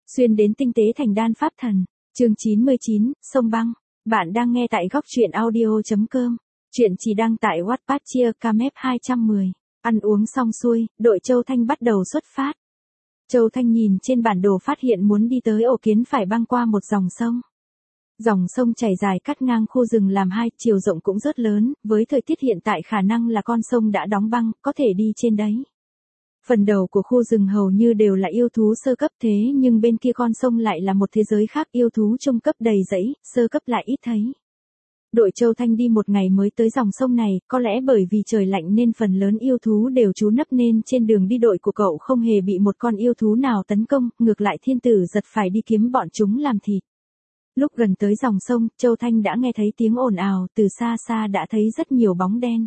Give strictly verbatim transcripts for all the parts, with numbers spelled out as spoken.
Xuyên đến tinh tế thành đan pháp thần. Chương chín mươi chín, sông băng. Bạn đang nghe tại góc truyện audio.com. Chuyện chỉ đăng tại Wattpad chia Camep hai trăm mười. Ăn uống xong xuôi, đội Châu Thanh bắt đầu xuất phát. Châu Thanh nhìn trên bản đồ phát hiện muốn đi tới Ổ Kiến phải băng qua một dòng sông. Dòng sông chảy dài cắt ngang khu rừng làm hai, chiều rộng cũng rất lớn, với thời tiết hiện tại khả năng là con sông đã đóng băng, có thể đi trên đấy. Phần đầu của khu rừng hầu như đều là yêu thú sơ cấp thế nhưng bên kia con sông lại là một thế giới khác, yêu thú trung cấp đầy rẫy, sơ cấp lại ít thấy. Đội Châu Thanh đi một ngày mới tới dòng sông này, có lẽ bởi vì trời lạnh nên phần lớn yêu thú đều trú nấp nên trên đường đi đội của cậu không hề bị một con yêu thú nào tấn công, ngược lại thiên tử giật phải đi kiếm bọn chúng làm thịt. Lúc gần tới dòng sông, Châu Thanh đã nghe thấy tiếng ồn ào, từ xa xa đã thấy rất nhiều bóng đen.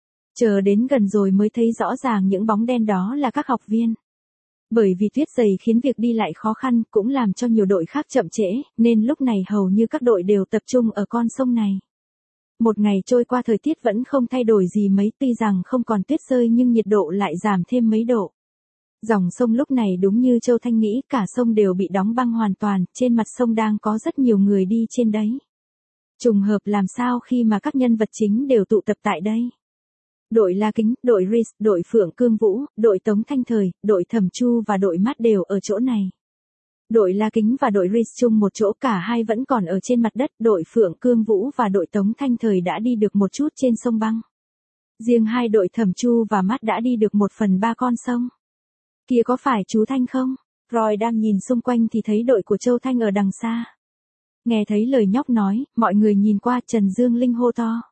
Chờ đến gần rồi mới thấy rõ ràng những bóng đen đó là các học viên. Bởi vì tuyết dày khiến việc đi lại khó khăn, cũng làm cho nhiều đội khác chậm trễ, nên lúc này hầu như các đội đều tập trung ở con sông này. Một ngày trôi qua thời tiết vẫn không thay đổi gì mấy, tuy rằng không còn tuyết rơi nhưng nhiệt độ lại giảm thêm mấy độ. Dòng sông lúc này đúng như Châu Thanh nghĩ, cả sông đều bị đóng băng hoàn toàn, trên mặt sông đang có rất nhiều người đi trên đấy. Trùng hợp làm sao khi mà các nhân vật chính đều tụ tập tại đây. Đội La Kính, đội Rhys, đội Phượng Cương Vũ, đội Tống Thanh Thời, đội Thẩm Chu và đội Mát đều ở chỗ này. Đội La Kính và đội Rhys chung một chỗ, cả hai vẫn còn ở trên mặt đất, đội Phượng Cương Vũ và đội Tống Thanh Thời đã đi được một chút trên sông băng. Riêng hai đội Thẩm Chu và Mát đã đi được một phần ba con sông. Kia có phải chú Thanh không? Roy đang nhìn xung quanh thì thấy đội của Châu Thanh ở đằng xa. Nghe thấy lời nhóc nói, mọi người nhìn qua, Trần Dương Linh hô to.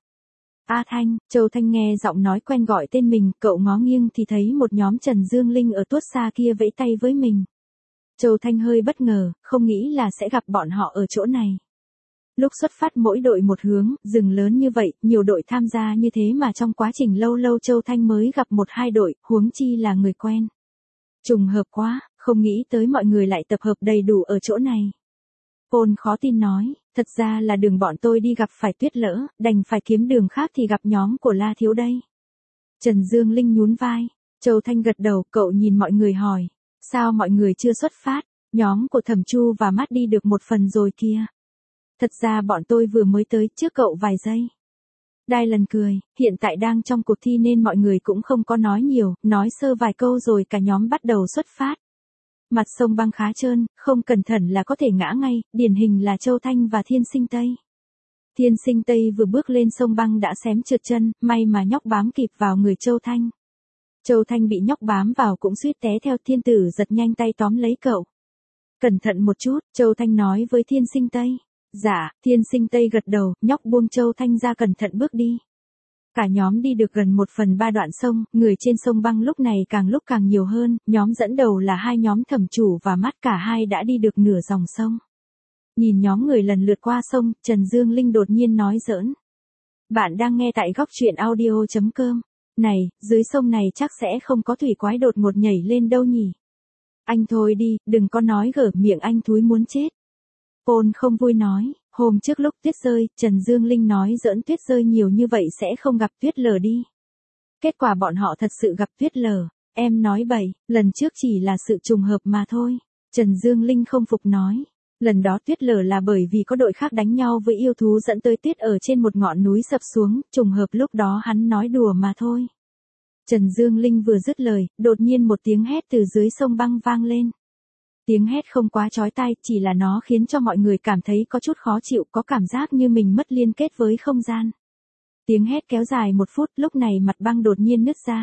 A Thanh, Châu Thanh nghe giọng nói quen gọi tên mình, cậu ngó nghiêng thì thấy một nhóm Trần Dương Linh ở tuốt xa kia vẫy tay với mình. Châu Thanh hơi bất ngờ, không nghĩ là sẽ gặp bọn họ ở chỗ này. Lúc xuất phát mỗi đội một hướng, rừng lớn như vậy, nhiều đội tham gia như thế mà trong quá trình lâu lâu Châu Thanh mới gặp một hai đội, huống chi là người quen. Trùng hợp quá, không nghĩ tới mọi người lại tập hợp đầy đủ ở chỗ này. Paul khó tin nói, thật ra là đường bọn tôi đi gặp phải tuyết lỡ, đành phải kiếm đường khác thì gặp nhóm của La Thiếu đây. Trần Dương Linh nhún vai, Châu Thanh gật đầu, cậu nhìn mọi người hỏi, sao mọi người chưa xuất phát, nhóm của Thẩm Chu và Mát đi được một phần rồi kia. Thật ra bọn tôi vừa mới tới trước cậu vài giây. Dylan cười, hiện tại đang trong cuộc thi nên mọi người cũng không có nói nhiều, nói sơ vài câu rồi cả nhóm bắt đầu xuất phát. Mặt sông băng khá trơn, không cẩn thận là có thể ngã ngay, điển hình là Châu Thanh và Thiên Sinh Tây. Thiên Sinh Tây vừa bước lên sông băng đã xém trượt chân, may mà nhóc bám kịp vào người Châu Thanh. Châu Thanh bị nhóc bám vào cũng suýt té theo, thiên tử giật nhanh tay tóm lấy cậu. Cẩn thận một chút, Châu Thanh nói với Thiên Sinh Tây. Dạ, Thiên Sinh Tây gật đầu, nhóc buông Châu Thanh ra cẩn thận bước đi. Cả nhóm đi được gần một phần ba đoạn sông, người trên sông băng lúc này càng lúc càng nhiều hơn, nhóm dẫn đầu là hai nhóm Thẩm Chủ và Mát, cả hai đã đi được nửa dòng sông. Nhìn nhóm người lần lượt qua sông, Trần Dương Linh đột nhiên nói giỡn. Bạn đang nghe tại góc truyện audio.com. Này, dưới sông này chắc sẽ không có thủy quái đột ngột nhảy lên đâu nhỉ? Anh thôi đi, đừng có nói gở miệng anh thúi muốn chết. Paul không vui nói, hôm trước lúc tuyết rơi, Trần Dương Linh nói giỡn tuyết rơi nhiều như vậy sẽ không gặp tuyết lở đi. Kết quả bọn họ thật sự gặp tuyết lở, em nói bậy, lần trước chỉ là sự trùng hợp mà thôi. Trần Dương Linh không phục nói, lần đó tuyết lở là bởi vì có đội khác đánh nhau với yêu thú dẫn tới tuyết ở trên một ngọn núi sập xuống, trùng hợp lúc đó hắn nói đùa mà thôi. Trần Dương Linh vừa dứt lời, đột nhiên một tiếng hét từ dưới sông băng vang lên. Tiếng hét không quá chói tai, chỉ là nó khiến cho mọi người cảm thấy có chút khó chịu, có cảm giác như mình mất liên kết với không gian. Tiếng hét kéo dài một phút, lúc này mặt băng đột nhiên nứt ra.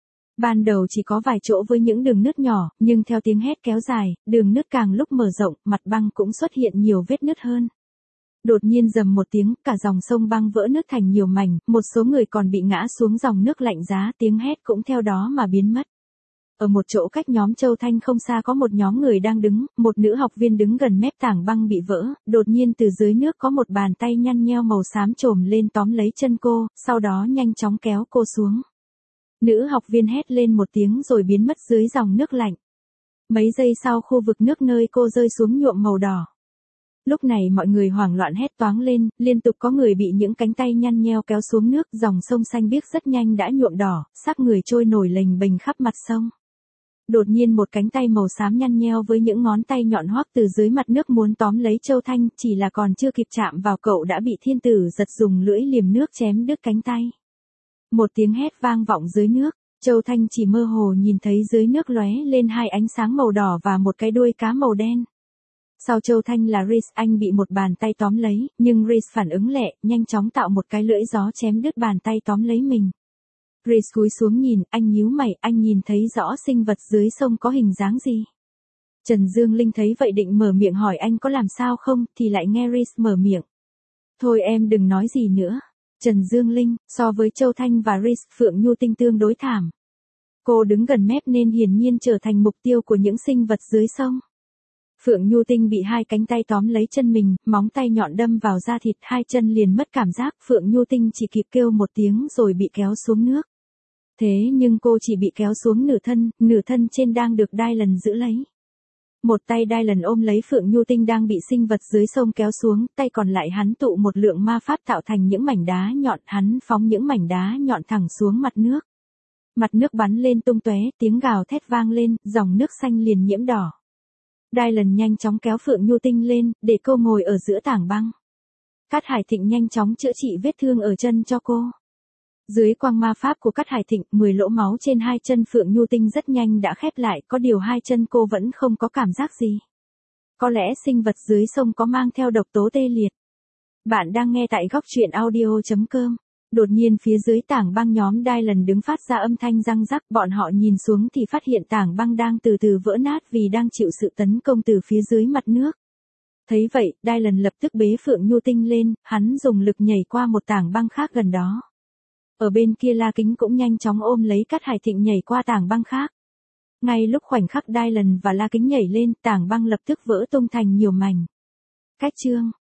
Ban đầu chỉ có vài chỗ với những đường nứt nhỏ, nhưng theo tiếng hét kéo dài, đường nứt càng lúc mở rộng, mặt băng cũng xuất hiện nhiều vết nứt hơn. Đột nhiên rầm một tiếng, cả dòng sông băng vỡ nứt thành nhiều mảnh, một số người còn bị ngã xuống dòng nước lạnh giá, tiếng hét cũng theo đó mà biến mất. Ở một chỗ cách nhóm Châu Thanh không xa có một nhóm người đang đứng, một nữ học viên đứng gần mép tảng băng bị vỡ, đột nhiên từ dưới nước có một bàn tay nhăn nheo màu xám chồm lên tóm lấy chân cô, sau đó nhanh chóng kéo cô xuống. Nữ học viên hét lên một tiếng rồi biến mất dưới dòng nước lạnh. Mấy giây sau khu vực nước nơi cô rơi xuống nhuộm màu đỏ. Lúc này mọi người hoảng loạn hét toáng lên, liên tục có người bị những cánh tay nhăn nheo kéo xuống nước, dòng sông xanh biếc rất nhanh đã nhuộm đỏ, xác người trôi nổi lềnh bềnh khắp mặt sông. Đột nhiên một cánh tay màu xám nhăn nheo với những ngón tay nhọn hoắt từ dưới mặt nước muốn tóm lấy Châu Thanh, chỉ là còn chưa kịp chạm vào cậu đã bị thiên tử giật dùng lưỡi liềm nước chém đứt cánh tay. Một tiếng hét vang vọng dưới nước, Châu Thanh chỉ mơ hồ nhìn thấy dưới nước lóe lên hai ánh sáng màu đỏ và một cái đuôi cá màu đen. Sau Châu Thanh là Reese, anh bị một bàn tay tóm lấy, nhưng Reese phản ứng lẹ, nhanh chóng tạo một cái lưỡi gió chém đứt bàn tay tóm lấy mình. Reese cúi xuống nhìn, anh nhíu mày, anh nhìn thấy rõ sinh vật dưới sông có hình dáng gì. Trần Dương Linh thấy vậy định mở miệng hỏi anh có làm sao không, thì lại nghe Reese mở miệng. Thôi em đừng nói gì nữa. Trần Dương Linh, so với Châu Thanh và Reese, Phượng Nhu Tinh tương đối thảm. Cô đứng gần mép nên hiển nhiên trở thành mục tiêu của những sinh vật dưới sông. Phượng Nhu Tinh bị hai cánh tay tóm lấy chân mình, móng tay nhọn đâm vào da thịt, hai chân liền mất cảm giác, Phượng Nhu Tinh chỉ kịp kêu một tiếng rồi bị kéo xuống nước. Thế nhưng cô chỉ bị kéo xuống nửa thân, nửa thân trên đang được Dylan giữ lấy. Một tay Dylan ôm lấy Phượng Nhu Tinh đang bị sinh vật dưới sông kéo xuống, tay còn lại hắn tụ một lượng ma pháp tạo thành những mảnh đá nhọn, hắn phóng những mảnh đá nhọn thẳng xuống mặt nước. Mặt nước bắn lên tung tóe, tiếng gào thét vang lên, dòng nước xanh liền nhiễm đỏ. Dylan nhanh chóng kéo Phượng Nhu Tinh lên, để cô ngồi ở giữa tảng băng. Cát Hải Thịnh nhanh chóng chữa trị vết thương ở chân cho cô. Dưới quang ma pháp của Cát Hải Thịnh, mười lỗ máu trên hai chân Phượng Nhu Tinh rất nhanh đã khép lại, có điều hai chân cô vẫn không có cảm giác gì. Có lẽ sinh vật dưới sông có mang theo độc tố tê liệt. Bạn đang nghe tại góc truyện audio chấm com. Đột nhiên phía dưới tảng băng nhóm Dylan đứng phát ra âm thanh răng rắc, bọn họ nhìn xuống thì phát hiện tảng băng đang từ từ vỡ nát vì đang chịu sự tấn công từ phía dưới mặt nước. Thấy vậy, Dylan lập tức bế Phượng Nhu Tinh lên, hắn dùng lực nhảy qua một tảng băng khác gần đó. Ở bên kia La Kính cũng nhanh chóng ôm lấy Cát Hải Thịnh nhảy qua tảng băng khác. Ngay lúc khoảnh khắc Dylan và La Kính nhảy lên, tảng băng lập tức vỡ tung thành nhiều mảnh. Cách chương